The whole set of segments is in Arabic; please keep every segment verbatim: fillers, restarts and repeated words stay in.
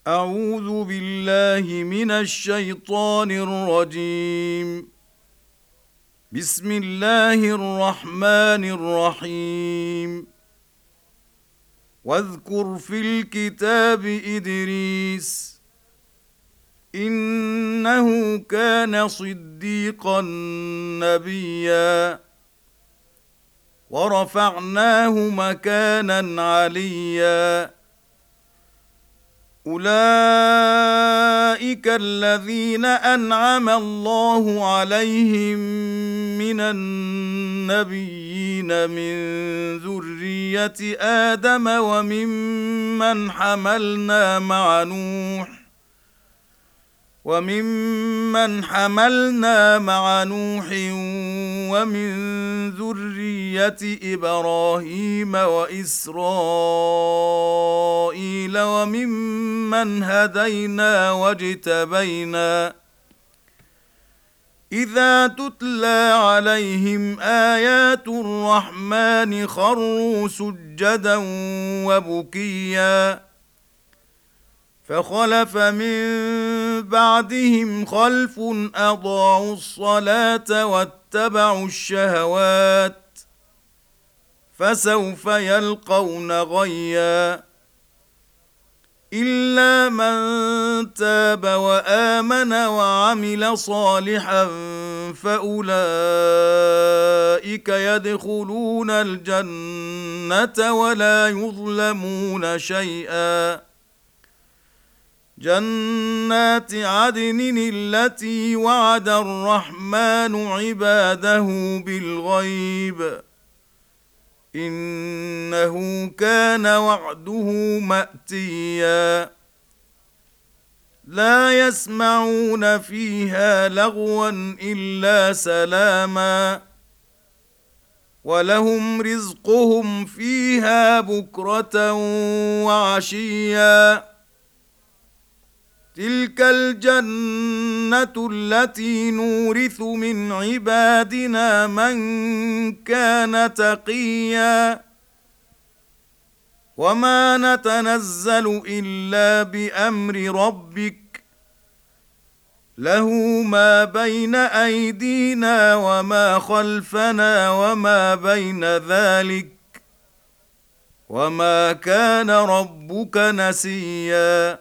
أعوذ بالله من الشيطان الرجيم. بسم الله الرحمن الرحيم. واذكر في الكتاب إدريس إنه كان صديقا نبيا ورفعناه مكانا عليا. أولئك الذين أنعم الله عليهم من النبيين من ذرية آدم وممن حملنا مع نوح وممن حملنا مع نوح ومن ذرية إبراهيم وإسرائيل وممن هدينا واجتبينا. إذا تتلى عليهم آيات الرحمن خروا سجدا وبكيا. فخلف من بعدهم خلف أضاعوا الصلاة واتبعوا الشهوات فسوف يلقون غيا. إلا من تاب وآمن وعمل صالحا فأولئك يدخلون الجنة ولا يظلمون شيئا. جنات عدن التي وعد الرحمن عباده بالغيب إنه كان وعده مأتيا. لا يسمعون فيها لغوا إلا سلاما ولهم رزقهم فيها بكرة وعشيا. تلك الجنة التي نورث من عبادنا من كان تقيا. وما نتنزل إلا بأمر ربك له ما بين أيدينا وما خلفنا وما بين ذلك وما كان ربك نسيا.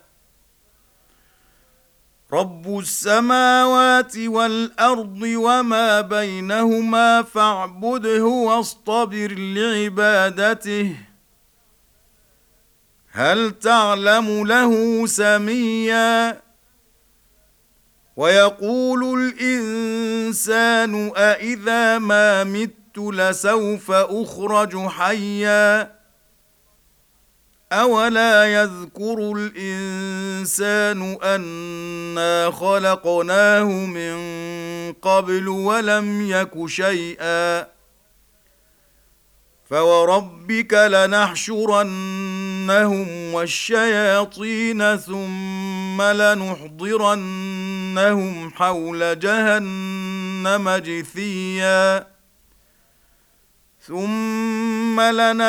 رب السماوات والأرض وما بينهما فاعبده واصطبر لعبادته هل تعلم له سميا. ويقول الإنسان أإذا ما مت لسوف أخرج حيا. أولا يذكر الإنسان أنا خلقناه من قبل ولم يك شيئا. فوربك لنحشرنهم والشياطين ثم لنحضرنهم حول جهنم جثيا. ثم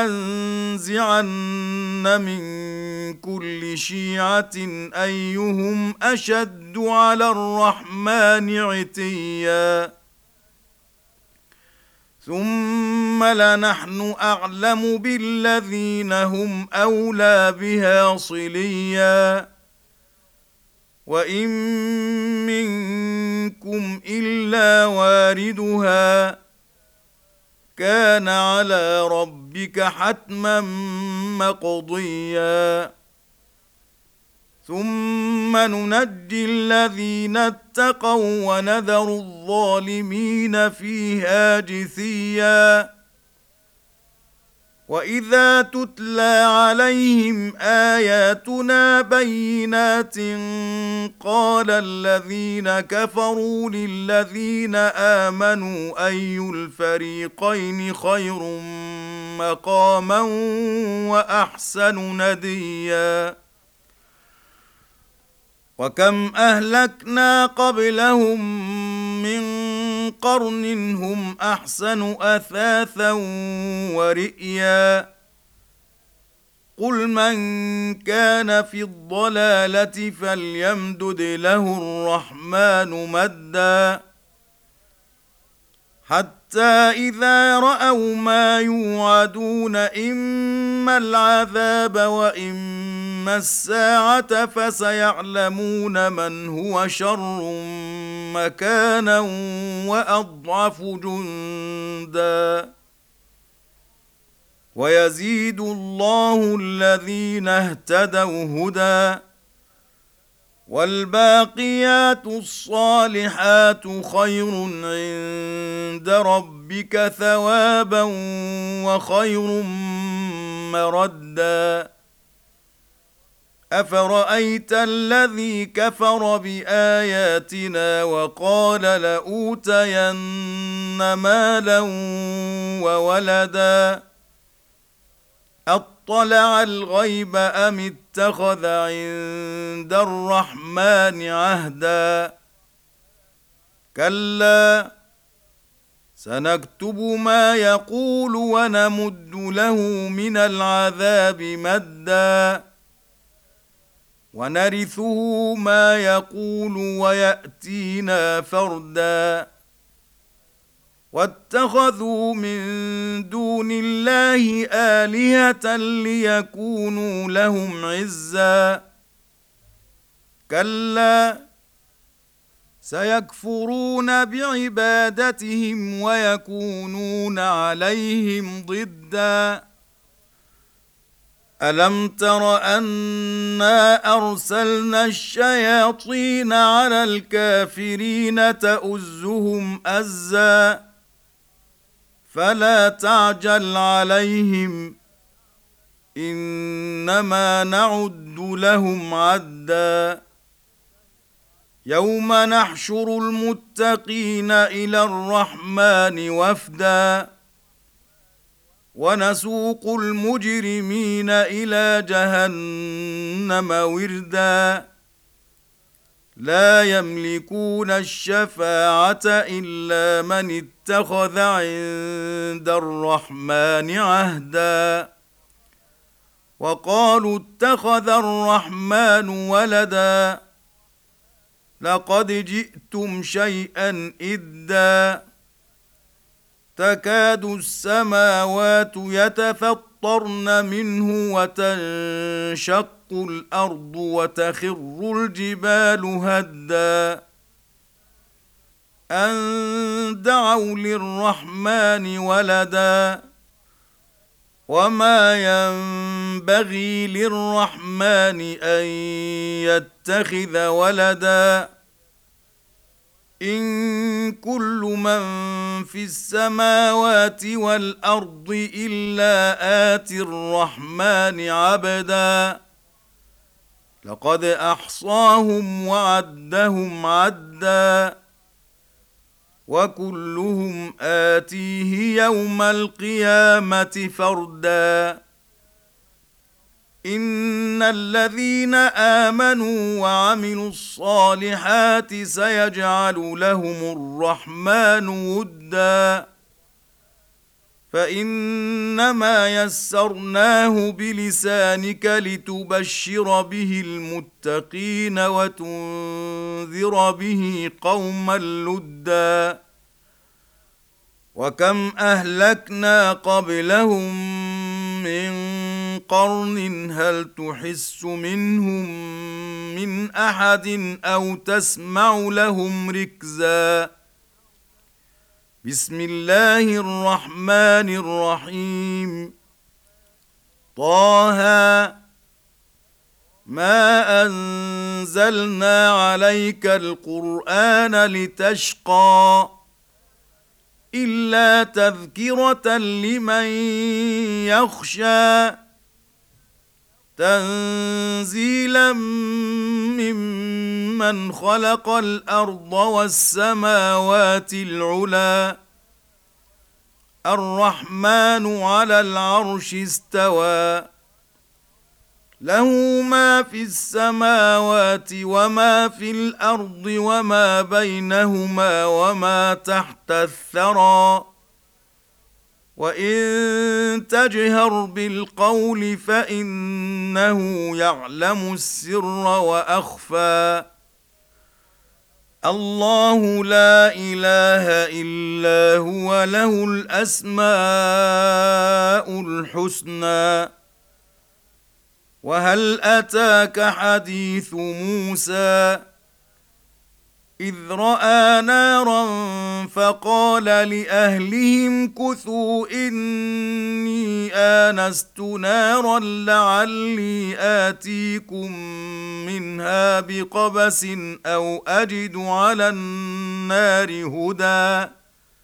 لننزعن من كل شيعة أيهم أشد على الرحمن عتيا. ثم لنحن أعلم بالذين هم أولى بها صليا. وإن منكم إلا واردها كان على ربك حتما مقضيا. ثم ننجي الذين اتقوا ونذر الظالمين فيها جثيا. وإذا تتلى عليهم آياتنا بينات قال الذين كفروا للذين آمنوا أي الفريقين خير مقاما وأحسن نديا. وكم أهلكنا قبلهم من قرن هم أحسن أثاثا ورئيا قل من كان في الضلالة فليمدد له الرحمن مدا حتى إذا رأوا ما يوعدون إما العذاب وإما الساعة فسيعلمون من هو شر مكانا وأضعف جندا ويزيد الله الذين اهتدوا هدى والباقيات الصالحات خير عند ربك ثوابا وخير مردا أفرأيت الذي كفر بآياتنا وقال لأوتين مالا وولدا أطلع الغيب أم اتخذ عند الرحمن عهدا كلا سنكتب ما يقول ونمد له من العذاب مدا ونرثه ما يقول ويأتينا فردا واتخذوا من دون الله آلهة ليكونوا لهم عزا كلا سيكفرون بعبادتهم ويكونون عليهم ضدا ألم تر أنا أرسلنا الشياطين على الكافرين تؤزهم أزا فلا تعجل عليهم إنما نعد لهم عدا يوم نحشر المتقين إلى الرحمن وفدا ونسوق المجرمين إلى جهنم وردا لا يملكون الشفاعة إلا من اتخذ عند الرحمن عهدا وقالوا اتخذ الرحمن ولدا لقد جئتم شيئا إدا تكاد السماوات يتفطرن منه وتنشق الأرض وتخر الجبال هدا أن دعوا للرحمن ولدا وما ينبغي للرحمن أن يتخذ ولدا إن كل من في السماوات والأرض إلا آتي الرحمن عبدا لقد أحصاهم وعدهم عدا وكلهم آتيه يوم القيامة فردا إن الذين آمنوا وعملوا الصالحات سيجعل لهم الرحمن ودا فإنما يسرناه بلسانك لتبشر به المتقين وتنذر به قوما لدا وكم أهلكنا قبلهم من قرن هل تحس منهم من أحد أو تسمع لهم ركزا بسم الله الرحمن الرحيم طه ما أنزلنا عليك القرآن لتشقى إلا تذكرة لمن يخشى تنزيلا ممن خلق الأرض والسماوات العلى الرحمن على العرش استوى له ما في السماوات وما في الأرض وما بينهما وما تحت الثرى وإن تجهر بالقول فإنه يعلم السر وأخفى الله لا إله إلا هو له الأسماء الحسنى وهل أتاك حديث موسى إذ رأى نارا فقال لأهلهم كثوا إني آنست نارا لعلي آتيكم منها بقبس أو أجد على النار هدى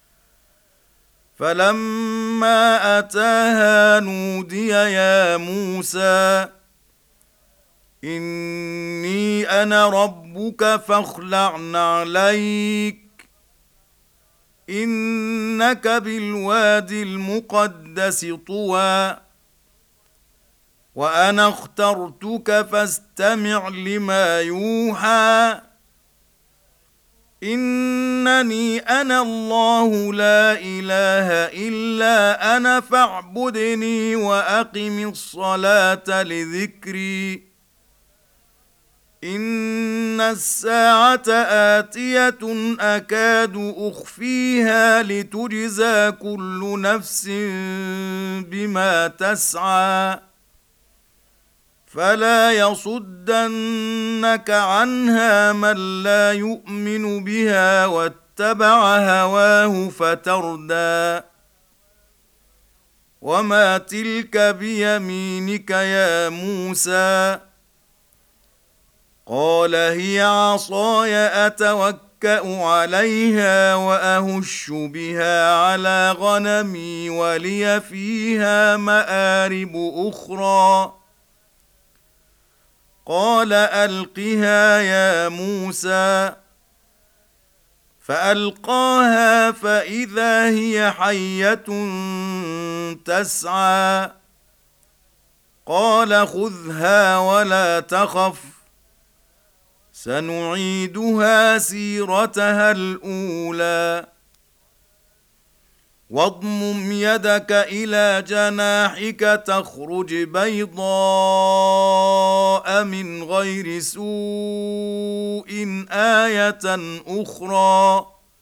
فلما أتاها نودي يا موسى إني أنا ربك فاخلع نعليك إنك بالوادي المقدس طوى وأنا اخترتك فاستمع لما يوحى إنني أنا الله لا إله إلا أنا فاعبدني وأقم الصلاة لذكري إن الساعة آتية أكاد أخفيها لتجزى كل نفس بما تسعى فلا يصدنك عنها من لا يؤمن بها واتبع هواه فتردى وما تلك بيمينك يا موسى قال هي عصاي أتوكأ عليها وأهش بها على غنمي ولي فيها مآرب أخرى قال ألقها يا موسى فألقاها فإذا هي حية تسعى قال خذها ولا تخف سنعيدها سيرتها الأولى واضمم يدك إلى جناحك تخرج بيضاء من غير سوء آية أخرى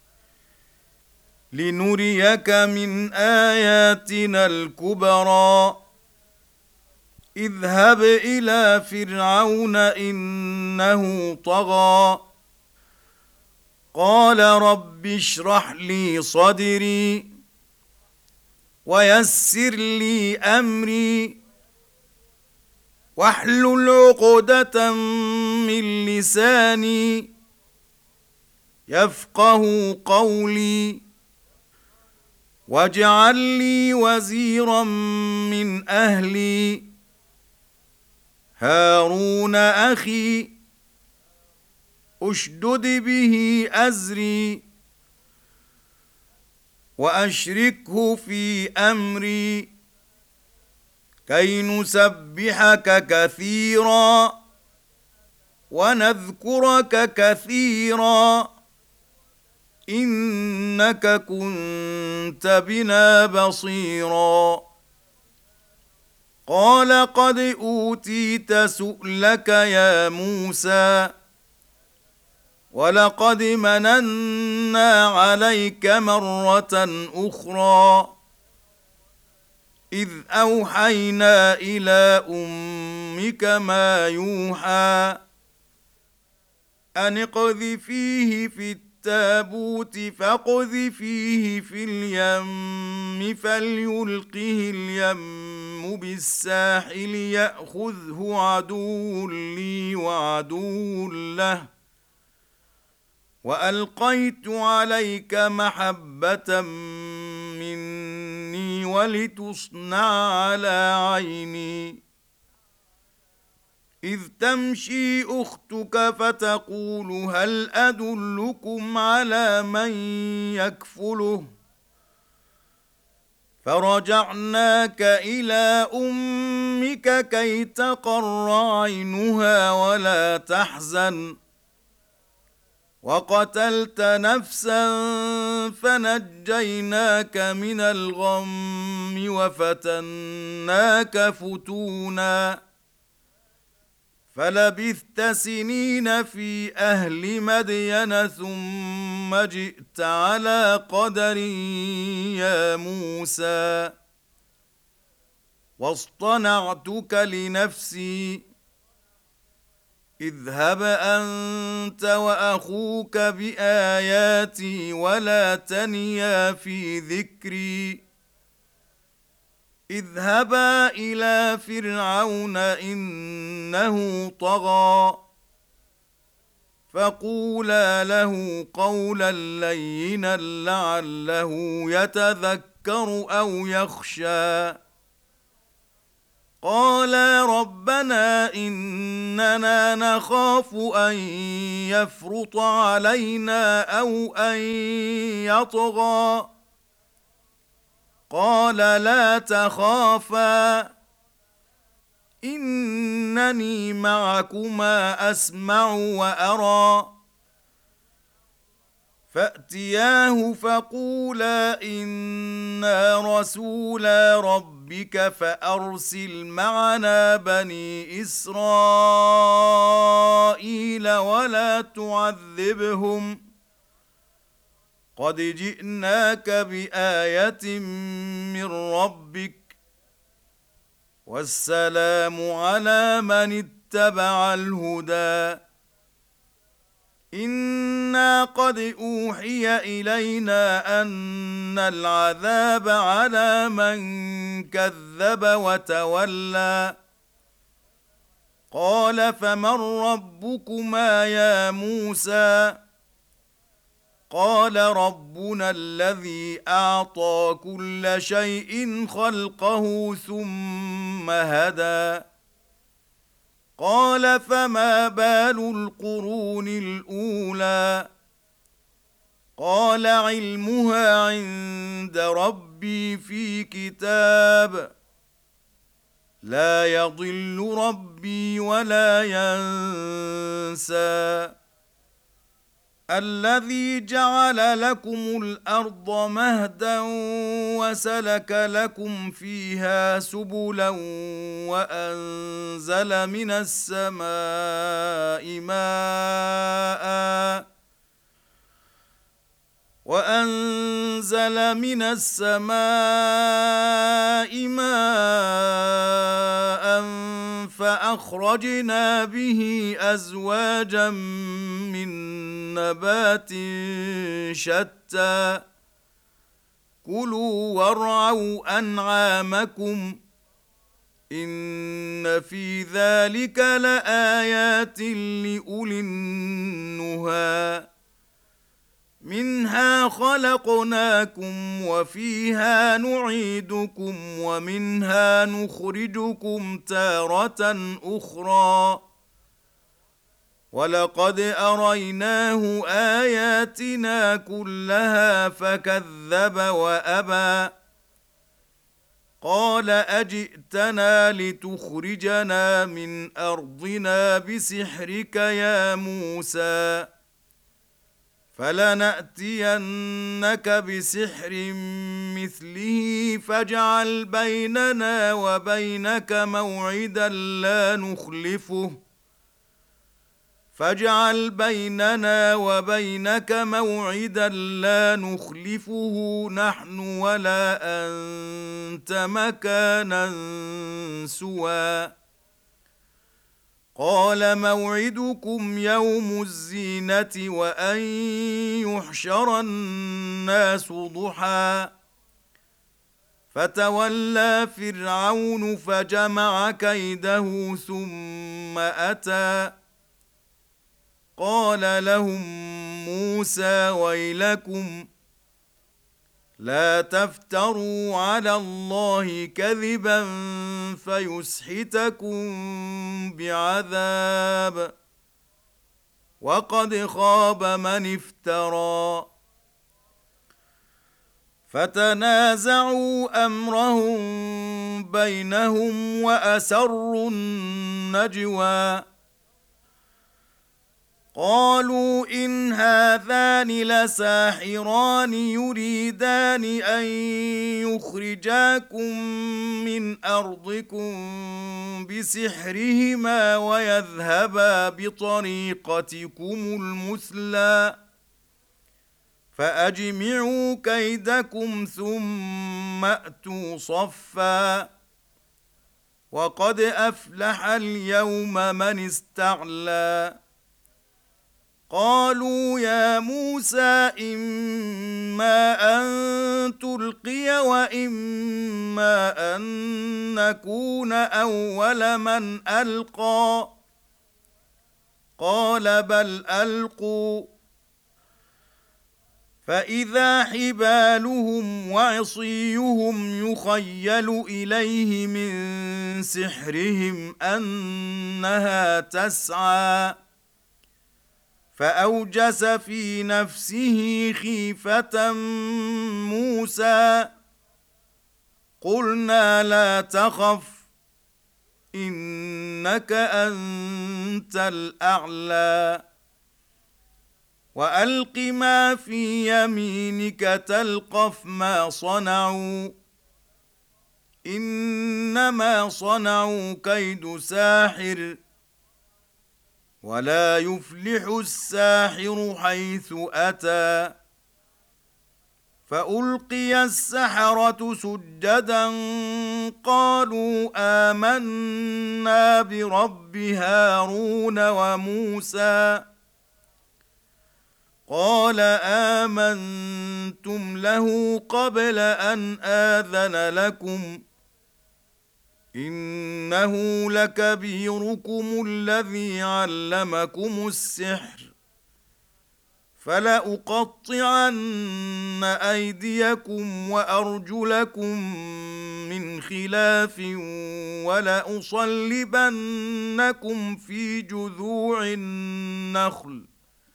لنريك من آياتنا الكبرى اذهب إلى فرعون إنه طغى قال رب اشرح لي صدري ويسر لي أمري واحلل عقدة من لساني يفقه قولي واجعل لي وزيرا من أهلي هارون أخي أشدد به أزري وأشركه في أمري كي نسبحك كثيرا ونذكرك كثيرا إنك كنت بنا بصيرا قال قد أوتيت سؤلك يا موسى ولقد مننا عليك مرة أخرى إذ أوحينا إلى أمك ما يوحى أن اقذفيه في التابوت فاقذفيه في اليم فليلقه اليم بالساحل يأخذه عدو لي وعدو له وألقيت عليك محبة مني ولتصنع على عيني إذ تمشي أختك فتقول هل أدلكم على من يكفله فرجعناك إلى أمك كي تقر عينها ولا تحزن وقتلت نفسا فنجيناك من الغم وفتناك فتونا فلبثت سنين في أهل مدين ثم جئت على قدر يا موسى واصطنعتك لنفسي اذهب أنت وأخوك بآياتي ولا تنيا في ذكري اذهبا إلى فرعون إنه طغى فقولا له قولا لينا لعله يتذكر أو يخشى قالا ربنا إننا نخاف أن يفرط علينا أو أن يطغى قال لا تخافا إنني معكما أسمع وأرى فأتياه فقولا إنا رسولا ربك فأرسل معنا بني إسرائيل ولا تعذبهم قد جئناك بآية من ربك والسلام على من اتبع الهدى إنا قد أوحي إلينا أن العذاب على من كذب وتولى قال فمن ربكما يا موسى قال ربنا الذي أعطى كل شيء خلقه ثم هدى قال فما بال القرون الأولى قال علمها عند ربي في كتاب لا يضل ربي ولا ينسى الذي جعل لكم الأرض مهدا وسلك لكم فيها سبلا وأنزل من السماء ماء وأنزل من السماء ماء فأخرجنا به أزواجا من نبات شتى كلوا وارعوا أنعامكم إن في ذلك لآيات لأولي النهى منها خلقناكم وفيها نعيدكم ومنها نخرجكم تارة أخرى ولقد أريناه آياتنا كلها فكذب وأبى قال أجئتنا لتخرجنا من أرضنا بسحرك يا موسى فلنأتينك بسحر مثله فاجعل بيننا وبينك موعدا لا نخلفه فاجعل بيننا وبينك موعدا لا نخلفه نحن ولا أنت مكانا سوى قال موعدكم يوم الزينة وأن يحشر الناس ضحى فتولى فرعون فجمع كيده ثم أتى قال لهم موسى ويلكم لا تفتروا على الله كذبا فيسحتكم بعذاب وقد خاب من افترى فتنازعوا أمرهم بينهم وأسروا النجوى قالوا إن هذان لساحران يريدان أن يخرجاكم من أرضكم بسحرهما ويذهبا بطريقتكم المثلى فأجمعوا كيدكم ثم أتوا صفا وقد أفلح اليوم من استعلى قالوا يا موسى إما أن تلقي وإما أن نكون أول من ألقى قال بل ألقوا فإذا حبالهم وعصيهم يخيل إليه من سحرهم أنها تسعى فأوجس في نفسه خيفة موسى قلنا لا تخف إنك أنت الأعلى وألق ما في يمينك تلقف ما صنعوا إنما صنعوا كيد ساحر ولا يفلح الساحر حيث أتى فألقي السحرة سجدا قالوا آمنا برب هارون وموسى قال آمنتم له قبل أن آذن لكم إنه لكبيركم الذي علمكم السحر فلأقطعن أيديكم وأرجلكم من خلاف ولأصلبنكم في جذوع النخل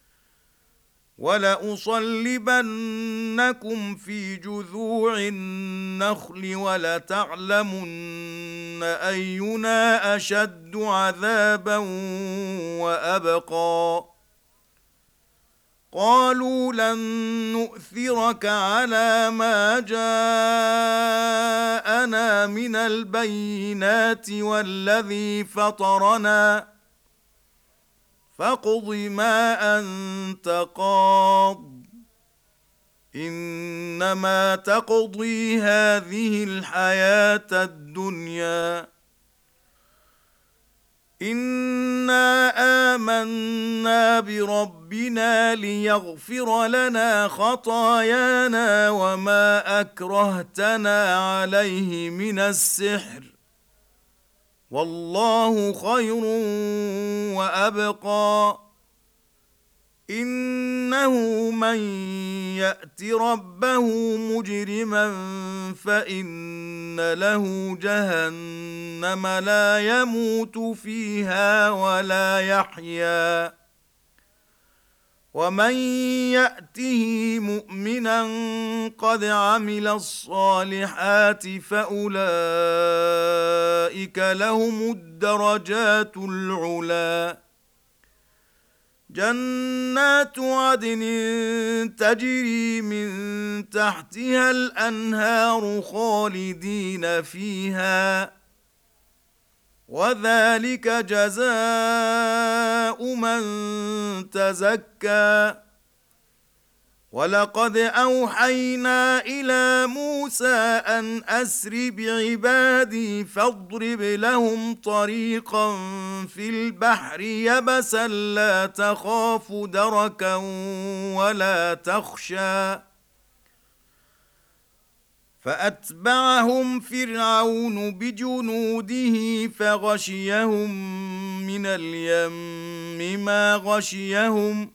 ولأصلبنكم في جذوع النخل ولتعلمن أينا أشد عذابا وأبقى قالوا لن نؤثرك على ما جاءنا من البينات والذي فطرنا فاقض ما أنت قاض إنما تقضي هذه الحياة الدنيا إنا آمنا بربنا ليغفر لنا خطايانا وما أكرهتنا عليه من السحر والله خير وأبقى إنه من يأت ربه مجرما فإن له جهنم لا يموت فيها ولا يحيا ومن يأته مؤمنا قد عمل الصالحات فأولئك لهم الدرجات العلى جنات عدن تجري من تحتها الأنهار خالدين فيها وذلك جزاء من تزكى ولقد أوحينا إلى موسى أن أسر بعبادي فاضرب لهم طريقا في البحر يبسا لا تخاف دركا ولا تخشى فأتبعهم فرعون بجنوده فغشيهم من اليم ما غشيهم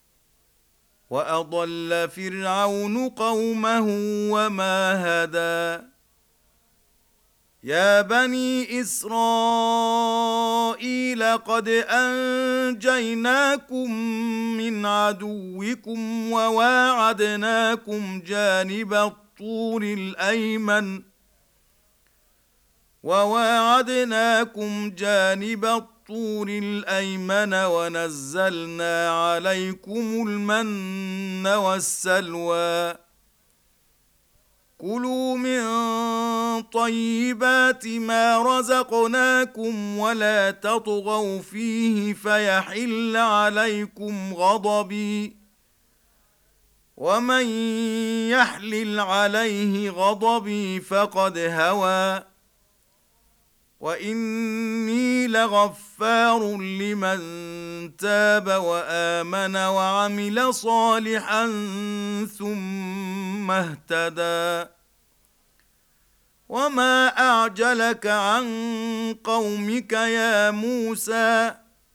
وأضل فرعون قومه وما هدى يا بني إسرائيل قد أنجيناكم من عدوكم وواعدناكم جانب الطور الأيمن وواعدناكم جانب الطور الطور الأيمن ونزلنا عليكم المن والسلوى كلوا من طيبات ما رزقناكم ولا تطغوا فيه فيحل عليكم غضبي ومن يحلل عليه غضبي فقد هوى وإني لغفار لمن تاب وآمن وعمل صالحا ثم اهتدى وما أعجلك عن قومك يا موسى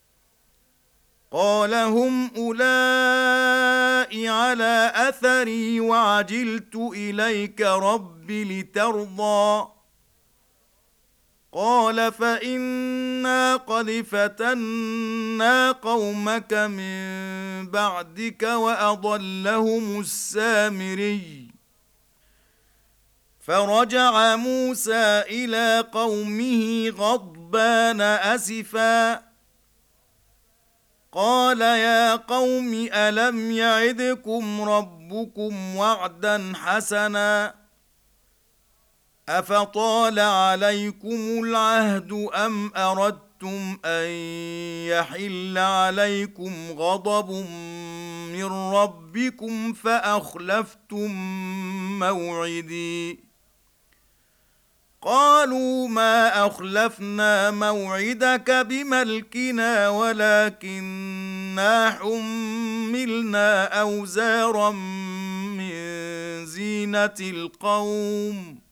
قال هم أولئك على أثري وعجلت إليك رب لترضى قال فإنا قد فتنا قومك من بعدك وأضلهم السامري فرجع موسى إلى قومه غضبان أسفا قال يا قوم ألم يعدكم ربكم وعدا حسنا أفطال عليكم العهد أم أردتم أن يحل عليكم غضب من ربكم فأخلفتم موعدي قالوا ما أخلفنا موعدك بملكنا ولكننا حملنا أوزارا من زينة القوم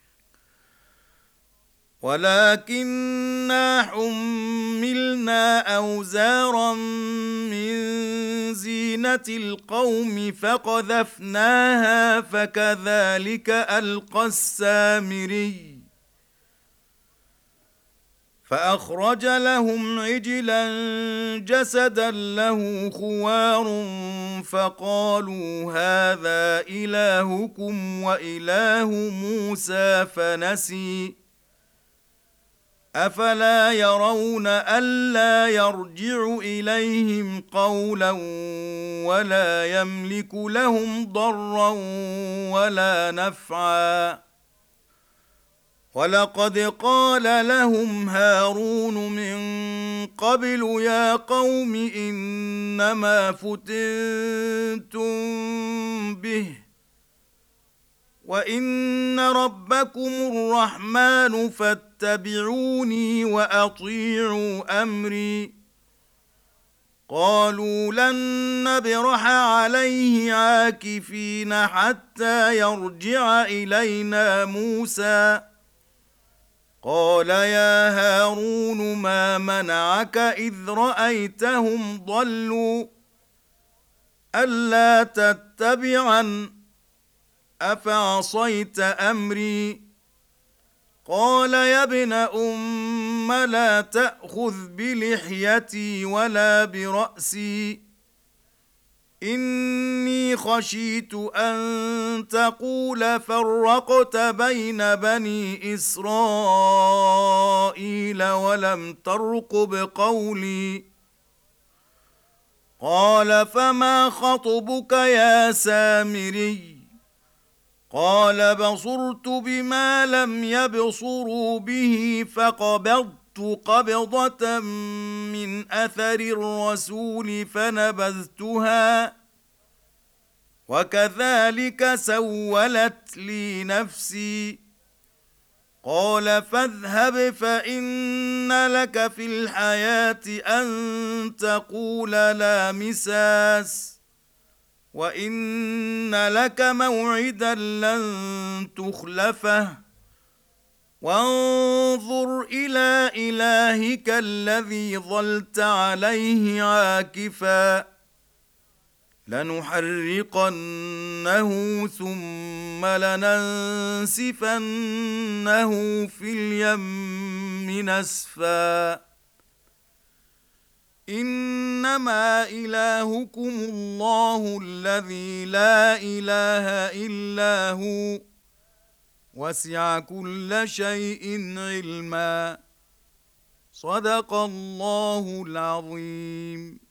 ولكننا حملنا أوزارا من زينة القوم فقذفناها فكذلك ألقى السامري فأخرج لهم عجلا جسدا له خوار فقالوا هذا إلهكم وإله موسى فنسي أفلا يرون ألا يرجع إليهم قولا ولا يملك لهم ضرا ولا نفعا ولقد قال لهم هارون من قبل يا قوم إنما فتنتم به وإن ربكم الرحمن فاتبعوني وأطيعوا أمري قالوا لن نبرح عليه عاكفين حتى يرجع إلينا موسى قال يا هارون ما منعك إذ رأيتهم ضلوا ألا تتبعن أفعصيت أمري قال يا ابن أم لا تأخذ بلحيتي ولا برأسي إني خشيت أن تقول فرقت بين بني إسرائيل ولم ترقب قولي قال فما خطبك يا سامري قال بصرت بما لم يبصروا به فقبضت قبضة من أثر الرسول فنبذتها وكذلك سولت لي نفسي قال فاذهب فإن لك في الحياة أن تقول لا مساس وإن لك موعدا لن تخلفه وانظر إلى إلهك الذي ظلت عليه عاكفا لنحرقنه ثم لننسفنه في اليم نسفا إنما إلهكم الله الذي لا إله إلا هو وسع كل شيء علما صدق الله العظيم.